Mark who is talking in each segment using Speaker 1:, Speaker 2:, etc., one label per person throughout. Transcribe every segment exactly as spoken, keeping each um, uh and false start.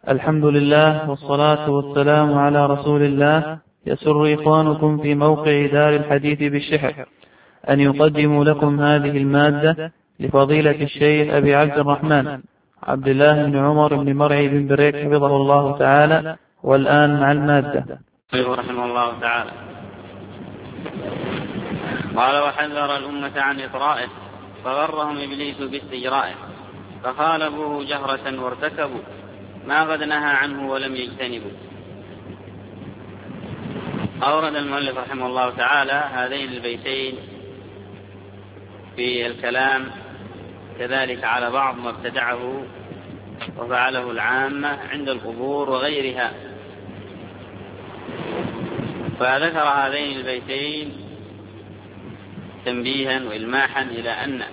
Speaker 1: الحمد لله والصلاة والسلام على رسول الله. يسر إخوانكم في موقع دار الحديث بالشحر أن يقدموا لكم هذه المادة لفضيلة الشيخ أبي عبد الرحمن عبد الله بن عمر بن مرعي بن بريك حفظه الله تعالى. والآن مع المادة.
Speaker 2: رحمه الله تعالى قال: وحذر الأمة عن إطرائه فغرهم إبليس باستجرائه فخالفوه جهرة وارتكبوا ما قد نهى عنه ولم يجتنبوا. أورد المؤلف رحمه الله تعالى هذين البيتين في الكلام كذلك على بعض ما ابتدعه وفعله العامة عند القبور وغيرها، فذكر هذين البيتين تنبيها وإلماحا إلى أن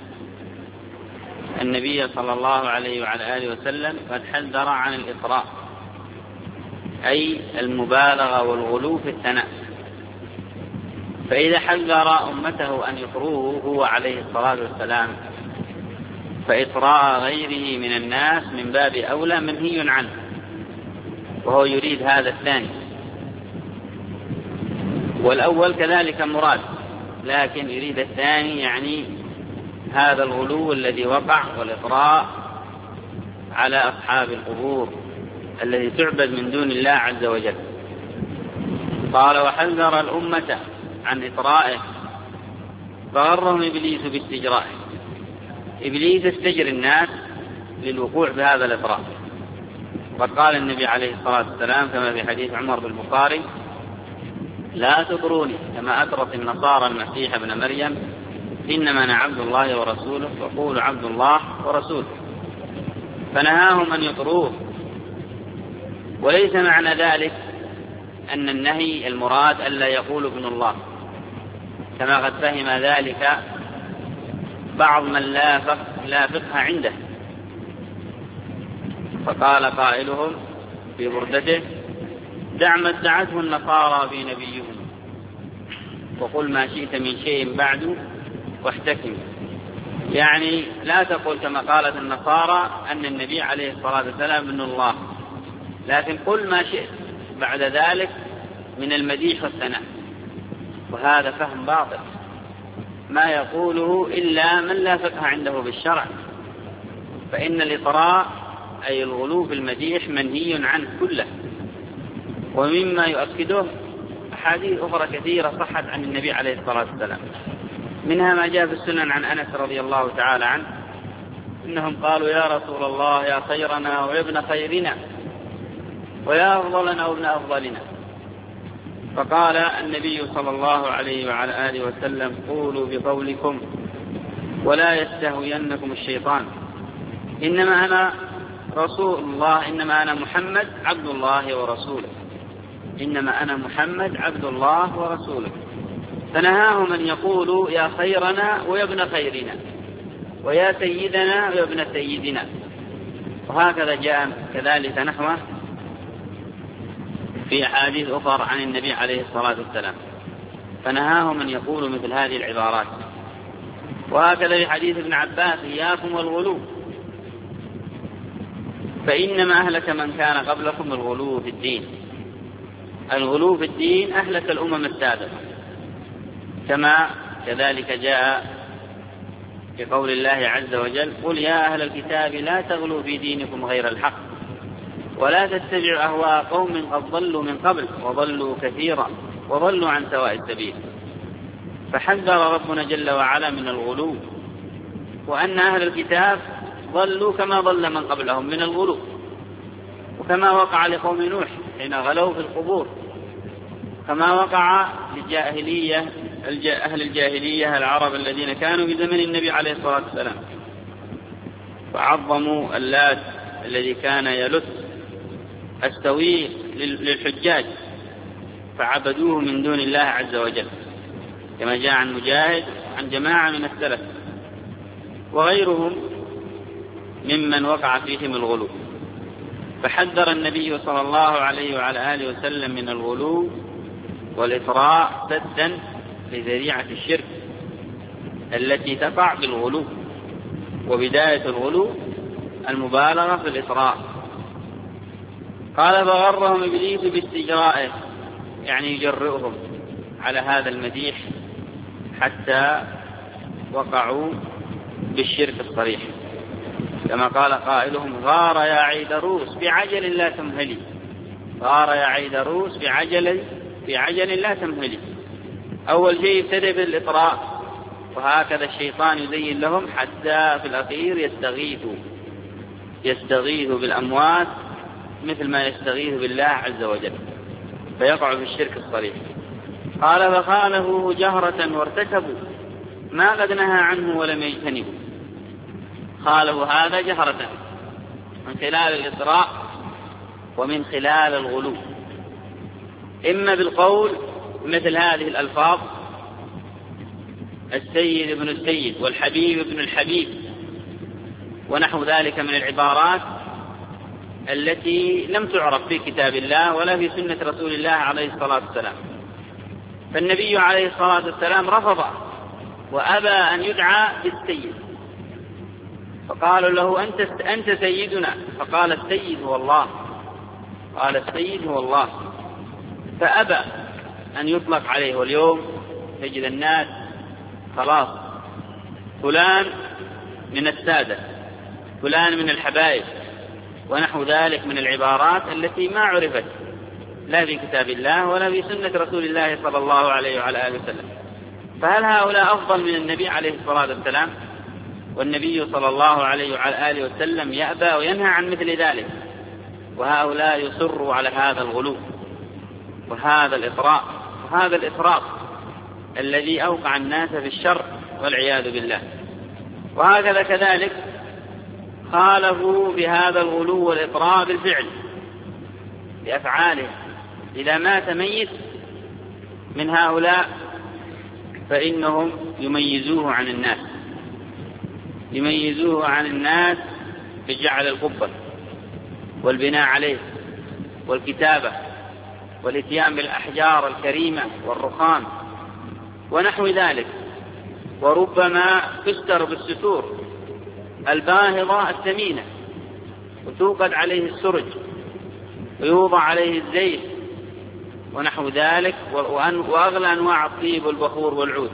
Speaker 2: النبي صلى الله عليه وعلى آله وسلم قد حذر عن الإطراء، أي المبالغة والغلو في الثناء. فإذا حذر أمته أن يطروه هو عليه الصلاة والسلام، فإطراء غيره من الناس من باب أولى منهي عنه، وهو يريد هذا الثاني. والأول كذلك مراد، لكن يريد الثاني، يعني هذا الغلو الذي وقع والإطراء على أصحاب القبور الذي تعبد من دون الله عز وجل. قال: وحذر الأمة عن إطرائه فغرهم إبليس باستجرائه. إبليس استجر الناس للوقوع بهذا الإطراء، وقد قال النبي عليه الصلاة والسلام كما في حديث عمر بالبخاري: لا تطروني كما أطرت النصارى المسيح ابن مريم، إنما أنا عبد الله ورسوله، وقولوا عبد الله ورسوله. فنهاهم أن يطروه، وليس معنى ذلك أن النهي المراد ألا يقول ابن الله، كما قد فهم ذلك بعض من لا فقه, لا فقه عنده. فقال قائلهم في بردته: دع ما ادعته النصارى في نبيهم، وقل ما شئت من شيء بعد واحتكم. يعني لا تقول كما قالت النصارى أن النبي عليه الصلاة والسلام ابن الله، لكن قل ما شئت بعد ذلك من المديح والثناء. وهذا فهم باطل، ما يقوله إلا من لا فقه عنده بالشرع. فإن الإطراء أي الغلو في المديح منهي عنه كله، ومما يؤكده أحاديث أخرى كثيرة صحت عن النبي عليه الصلاة والسلام، منها ما جاء في السنن عن أنس رضي الله تعالى عنه إنهم قالوا: يا رسول الله، يا خيرنا ويا ابن خيرنا ويا أفضلنا وابن أفضلنا. فقال النبي صلى الله عليه وعلى آله وسلم: قولوا بقولكم ولا يستهوينكم الشيطان، إنما أنا رسول الله، إنما أنا محمد عبد الله ورسوله، إنما أنا محمد عبد الله ورسوله. فنهاهم أن يقولوا يا خيرنا ويا ابن خيرنا ويا سيدنا ويا ابن سيدنا. وهكذا جاء كذلك نحوه في أحاديث أخرى عن النبي عليه الصلاة والسلام، فنهاهم أن يقولوا مثل هذه العبارات. وهكذا في حديث ابن عباس: إياكم والغلو، فإنما أهلك من كان قبلكم الغلو في الدين. الغلو في الدين أهلك الأمم السابقة، كما كذلك جاء في قول الله عز وجل: قل يا أهل الكتاب لا تغلوا في دينكم غير الحق ولا تتبعوا أهواء قوم قد ضلوا من قبل وضلوا كثيرا وضلوا عن سواء السبيل. فحذر ربنا جل وعلا من الغلو، وأن أهل الكتاب ضلوا كما ضل من قبلهم من الغلو، وكما وقع لقوم نوح حين غلوا في القبور، كما وقع للجاهلية أهل الجاهلية العرب الذين كانوا في زمن النبي عليه الصلاة والسلام، فعظموا اللات الذي كان يلث السويق للحجاج فعبدوه من دون الله عز وجل، كما جاء عن مجاهد عن جماعة من السلف وغيرهم ممن وقع فيهم الغلو. فحذر النبي صلى الله عليه وعلى آله وسلم من الغلو والإطراء سدا لذريعة الشرك التي تقع بالغلو. وبداية الغلو المبالغة في الإطراء، قال فغرهم إبليس باستجرائه، يعني يجرئهم على هذا المديح حتى وقعوا بالشرك الصريح، كما قال قائلهم غار يا عيدروس بعجل لا تمهلي، غار يا عيدروس بعجل بعجل لا تمهلي. أول شيء ابتدأ بالإطراء، وهكذا الشيطان يزين لهم حتى في الأخير يستغيثوا يستغيثوا بالأموات مثل ما يستغيث بالله عز وجل، فيقع في الشرك الصريح. قال فخالفوه جهرة وارتكبوا ما قد نهى عنه ولم يجتنبوا. خالفوا هذا جهرة من خلال الإطراء ومن خلال الغلو، إما بالقول مثل هذه الألفاظ السيد ابن السيد والحبيب ابن الحبيب ونحو ذلك من العبارات التي لم تعرف في كتاب الله ولا في سنة رسول الله عليه الصلاة والسلام. فالنبي عليه الصلاة والسلام رفض وأبى أن يدعى بالسيد، فقالوا له أنت, أنت سيدنا، فقال السيد هو الله، قال السيد هو الله، فأبى أن يطلق عليه. واليوم تجد الناس خلاص فلان من السادة، فلان من الحبائب ونحو ذلك من العبارات التي ما عرفت لا في كتاب الله ولا في سنة رسول الله صلى الله عليه وعلى آله وسلم. فهل هؤلاء أفضل من النبي عليه الصلاة والسلام؟ والنبي صلى الله عليه وعلى آله وسلم يأبى وينهى عن مثل ذلك، وهؤلاء يصروا على هذا الغلو وهذا الإطراء وهذا الإفراط الذي أوقع الناس في الشر والعياذ بالله. وهكذا كذلك خالفوا بهذا الغلو والإطراء بالفعل بأفعاله. إذا مات ميت من هؤلاء فإنهم يميزوه عن الناس، يميزوه عن الناس بجعل القبة والبناء عليه والكتابة والاتيان بالأحجار الكريمة والرخام ونحو ذلك، وربما تستر بالستور الباهظة الثمينة وتوقد عليه السرج ويوضع عليه الزيت ونحو ذلك، وأغلى أنواع الطيب والبخور والعود،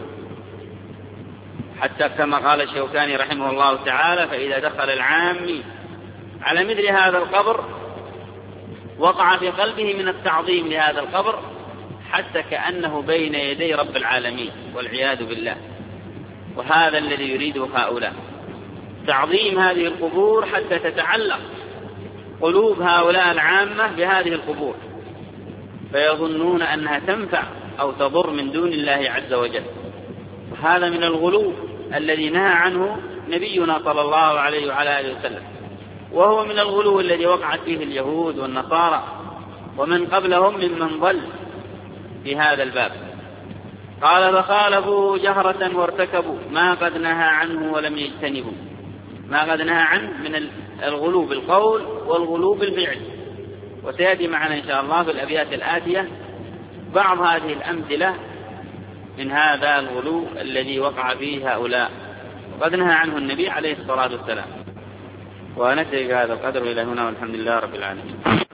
Speaker 2: حتى كما قال الشوكاني رحمه الله تعالى فإذا دخل العامي على مثل هذا القبر وقع في قلبه من التعظيم لهذا القبر حتى كأنه بين يدي رب العالمين والعياذ بالله. وهذا الذي يريده هؤلاء، تعظيم هذه القبور حتى تتعلق قلوب هؤلاء العامة بهذه القبور، فيظنون أنها تنفع أو تضر من دون الله عز وجل. وهذا من الغلو الذي نهى عنه نبينا صلى الله عليه وعلى آله وسلم، وهو من الغلو الذي وقعت فيه اليهود والنصارى ومن قبلهم ممن ضل في هذا الباب. قال فخالفوا جهرة وارتكبوا ما قد نهى عنه ولم يجتنبوا. ما قد نهى عنه من الغلو بالقول والغلو بالفعل، وسيأتي معنا إن شاء الله في الأبيات الآتية بعض هذه الأمثلة من هذا الغلو الذي وقع فيه هؤلاء وقد نهى عنه النبي عليه الصلاة والسلام. ونترك هذا القدر إلى هنا والحمد لله رب العالمين.